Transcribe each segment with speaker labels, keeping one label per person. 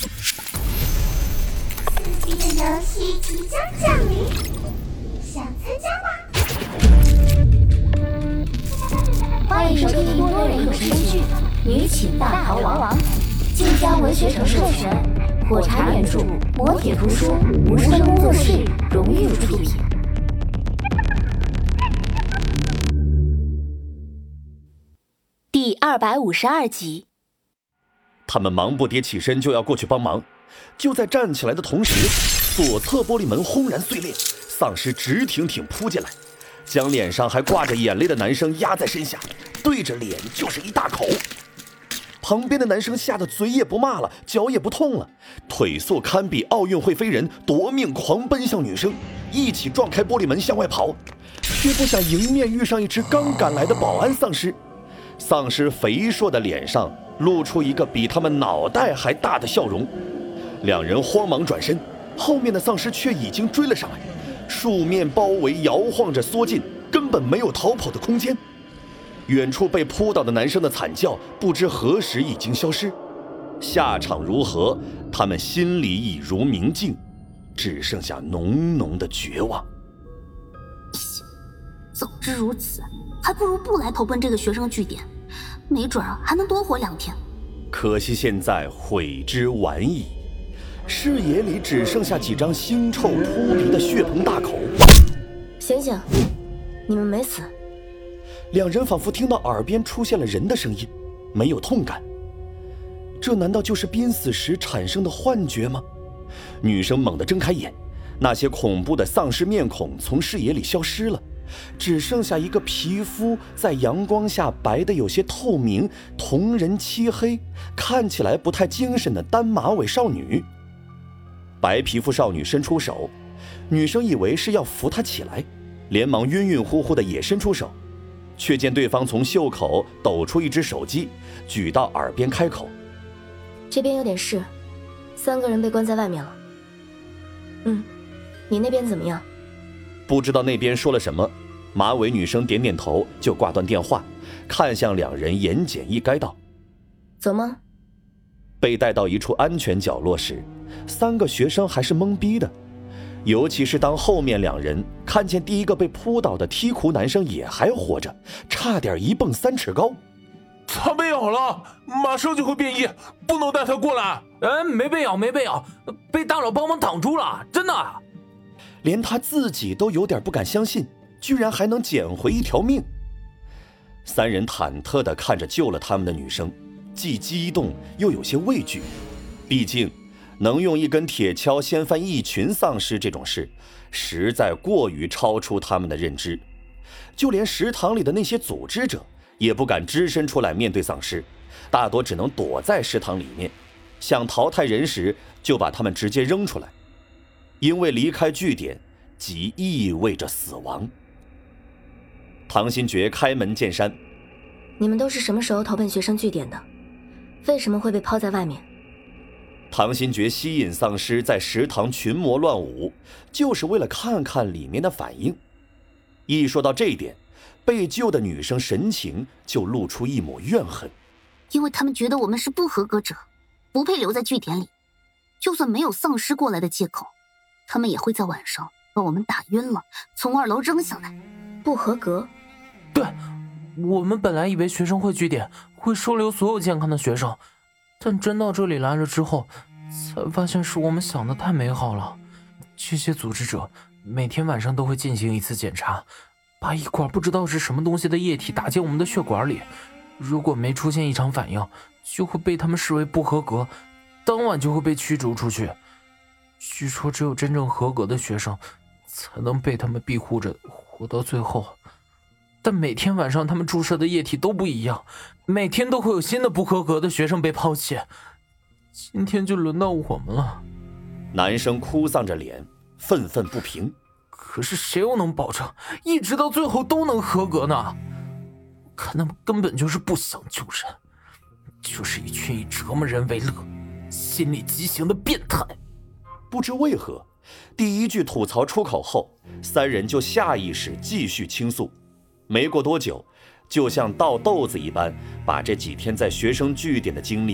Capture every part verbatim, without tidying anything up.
Speaker 1: 刺激的游戏即将降临，想参加吗？欢迎收听多人有声剧《女寝大逃亡》，晋江文学城授权，火柴原著，磨铁图书，无声工作室荣誉出品。第二百五十二集。
Speaker 2: 他们忙不迭起身就要过去帮忙，就在站起来的同时，左侧玻璃门轰然碎裂，丧尸直挺挺扑进来，将脸上还挂着眼泪的男生压在身下，对着脸就是一大口。旁边的男生吓得嘴也不骂了，脚也不痛了，腿速堪比奥运会飞人，夺命狂奔向女生，一起撞开玻璃门向外跑，却不想迎面遇上一只刚赶来的保安丧尸。丧尸肥硕的脸上露出一个比他们脑袋还大的笑容，两人慌忙转身，后面的丧尸却已经追了上来，数面包围，摇晃着缩进，根本没有逃跑的空间。远处被扑倒的男生的惨叫不知何时已经消失，下场如何，他们心里已如明镜，只剩下浓浓的绝望。
Speaker 3: 早知如此，还不如不来投奔这个学生据点，没准儿还能多活两天。
Speaker 2: 可惜现在悔之晚矣，视野里只剩下几张腥臭扑鼻的血盆大口。
Speaker 4: 醒醒，你们没死。
Speaker 2: 两人仿佛听到耳边出现了人的声音，没有痛感。这难道就是濒死时产生的幻觉吗？女生猛地睁开眼，那些恐怖的丧尸面孔从视野里消失了，只剩下一个皮肤在阳光下白得有些透明，瞳仁漆黑，看起来不太精神的单马尾少女。白皮肤少女伸出手，女生以为是要扶她起来，连忙晕晕乎乎的也伸出手，却见对方从袖口抖出一只手机，举到耳边开口：
Speaker 4: 这边有点事，三个人被关在外面了。嗯，你那边怎么样？
Speaker 2: 不知道那边说了什么，马尾女生点点头就挂断电话，看向两人，言简意赅道：
Speaker 4: 走吗？
Speaker 2: 被带到一处安全角落时，三个学生还是懵逼的，尤其是当后面两人看见第一个被扑倒的踢哭男生也还活着，差点一蹦三尺高。
Speaker 5: 他被咬了，马上就会变异，不能带他过来。
Speaker 6: 哎，没被咬，没被咬，被大佬帮忙挡住了，真的。
Speaker 2: 连他自己都有点不敢相信，居然还能捡回一条命。三人忐忑地看着救了他们的女生，既激动又有些畏惧，毕竟能用一根铁锹掀翻一群丧尸这种事，实在过于超出他们的认知。就连食堂里的那些组织者也不敢只身出来面对丧尸，大多只能躲在食堂里面，想淘汰人时就把他们直接扔出来，因为离开据点即意味着死亡。唐新觉开门见山：
Speaker 4: 你们都是什么时候投奔学生据点的？为什么会被抛在外面？
Speaker 2: 唐新觉吸引丧尸在食堂群魔乱舞，就是为了看看里面的反应。一说到这一点，被救的女生神情就露出一抹怨恨，
Speaker 3: 因为他们觉得我们是不合格者，不配留在据点里，就算没有丧尸过来的借口，他们也会在晚上把我们打晕了，从二楼扔下来。
Speaker 4: 不合格？
Speaker 6: 对，我们本来以为学生会据点会收留所有健康的学生，但真到这里来了之后，才发现是我们想的太美好了。这些组织者每天晚上都会进行一次检查，把一管不知道是什么东西的液体打进我们的血管里，如果没出现异常反应，就会被他们视为不合格，当晚就会被驱逐出去。据说只有真正合格的学生才能被他们庇护着活到最后，但每天晚上他们注射的液体都不一样，每天都会有新的不合格的学生被抛弃，今天就轮到我们了。
Speaker 2: 男生哭丧着脸，愤愤不平。
Speaker 6: 可是谁又能保证一直到最后都能合格呢？看他们根本就是不想救人，就是一群以折磨人为乐、心理畸形的变态。
Speaker 2: 不知为何，第一句吐槽出口后，三人就下意识继续倾诉。没过多久，就像倒豆子一般，把这几天在学生据点的经历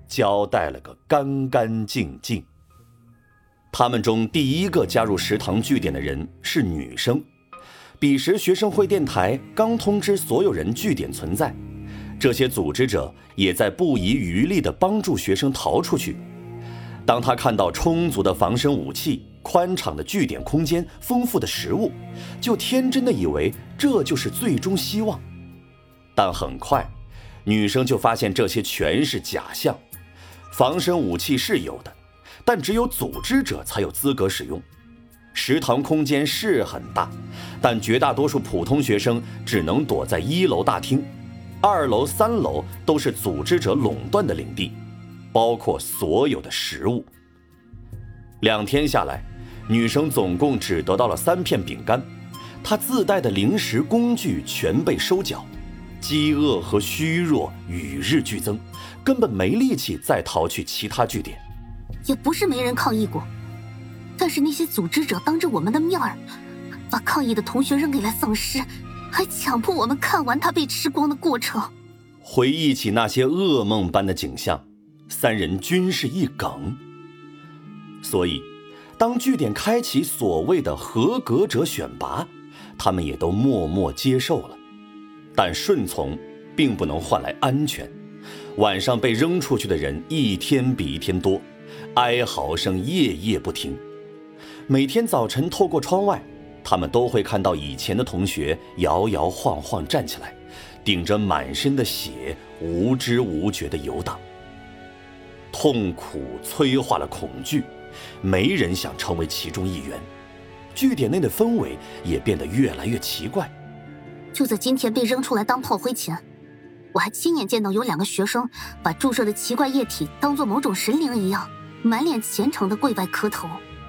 Speaker 2: 交代了个干干净净。他们中第一个加入食堂据点的人是女生。彼时学生会电台刚通知所有人据点存在，这些组织者也在不遗余力地帮助学生逃出去。当他看到充足的防身武器、宽敞的据点空间、丰富的食物，就天真的以为这就是最终希望。但很快，女生就发现这些全是假象。防身武器是有的，但只有组织者才有资格使用。食堂空间是很大，但绝大多数普通学生只能躲在一楼大厅，二楼、三楼都是组织者垄断的领地，包括所有的食物。两天下来，女生总共只得到了三片饼干，她自带的零食工具全被收缴，饥饿和虚弱与日俱增，根本没力气再逃去其他据点。
Speaker 3: 也不是没人抗议过，但是那些组织者当着我们的面儿，把抗议的同学扔给了丧尸，还强迫我们看完他被吃光的过程。
Speaker 2: 回忆起那些噩梦般的景象，三人均是一梗。所以当据点开启所谓的合格者选拔，他们也都默默接受了。但顺从并不能换来安全，晚上被扔出去的人一天比一天多，哀嚎声夜夜不停。每天早晨透过窗外，他们都会看到以前的同学摇摇晃晃站起来，顶着满身的血，无知无觉地游荡。痛苦催化了恐惧，没人想成为其中一员。据点内的氛围也变得越来越奇怪。
Speaker 3: 就在今天被扔出来当炮灰前，我还亲眼见到有两个学生把注射的奇怪液体当作某种神灵一样，满脸虔诚地跪拜磕头。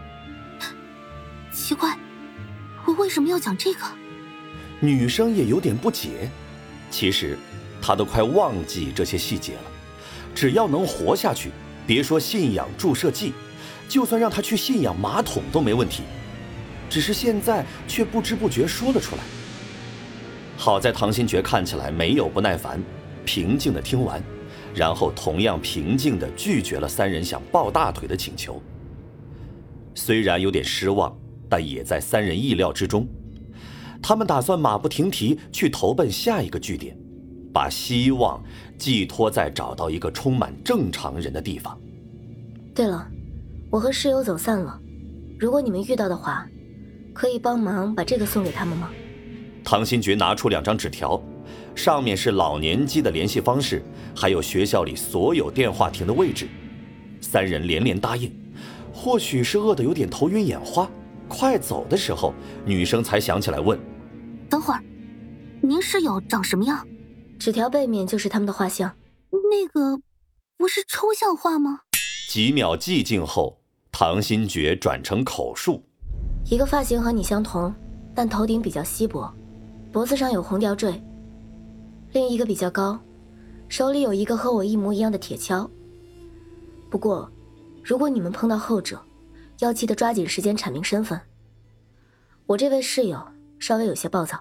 Speaker 3: 奇怪，我为什么要讲这个？
Speaker 2: 女生也有点不解，其实她都快忘记这些细节了。只要能活下去，别说信仰注射剂，就算让她去信仰马桶都没问题。只是现在却不知不觉说了出来。好在唐新觉看起来没有不耐烦，平静地听完，然后同样平静地拒绝了三人想抱大腿的请求。虽然有点失望，但也在三人意料之中。他们打算马不停蹄去投奔下一个据点，把希望寄托在找到一个充满正常人的地方。
Speaker 4: 对了，我和室友走散了，如果你们遇到的话，可以帮忙把这个送给他们吗？
Speaker 2: 唐新觉拿出两张纸条，上面是老年机的联系方式，还有学校里所有电话亭的位置。三人连连答应，或许是饿得有点头晕眼花，快走的时候，女生才想起来问：
Speaker 3: 等会儿，您室友长什么样？
Speaker 4: 纸条背面就是他们的画像。
Speaker 3: 那个不是抽象画吗？
Speaker 2: 几秒寂静后，唐新觉转成口述：
Speaker 4: 一个发型和你相同，但头顶比较稀薄，脖子上有红吊坠。另一个比较高，手里有一个和我一模一样的铁锹。不过如果你们碰到后者，要记得抓紧时间阐明身份。我这位室友稍微有些暴躁。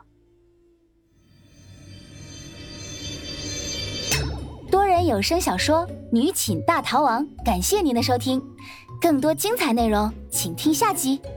Speaker 1: 多人有声小说《女寝大逃亡》，感谢您的收听，更多精彩内容请听下集。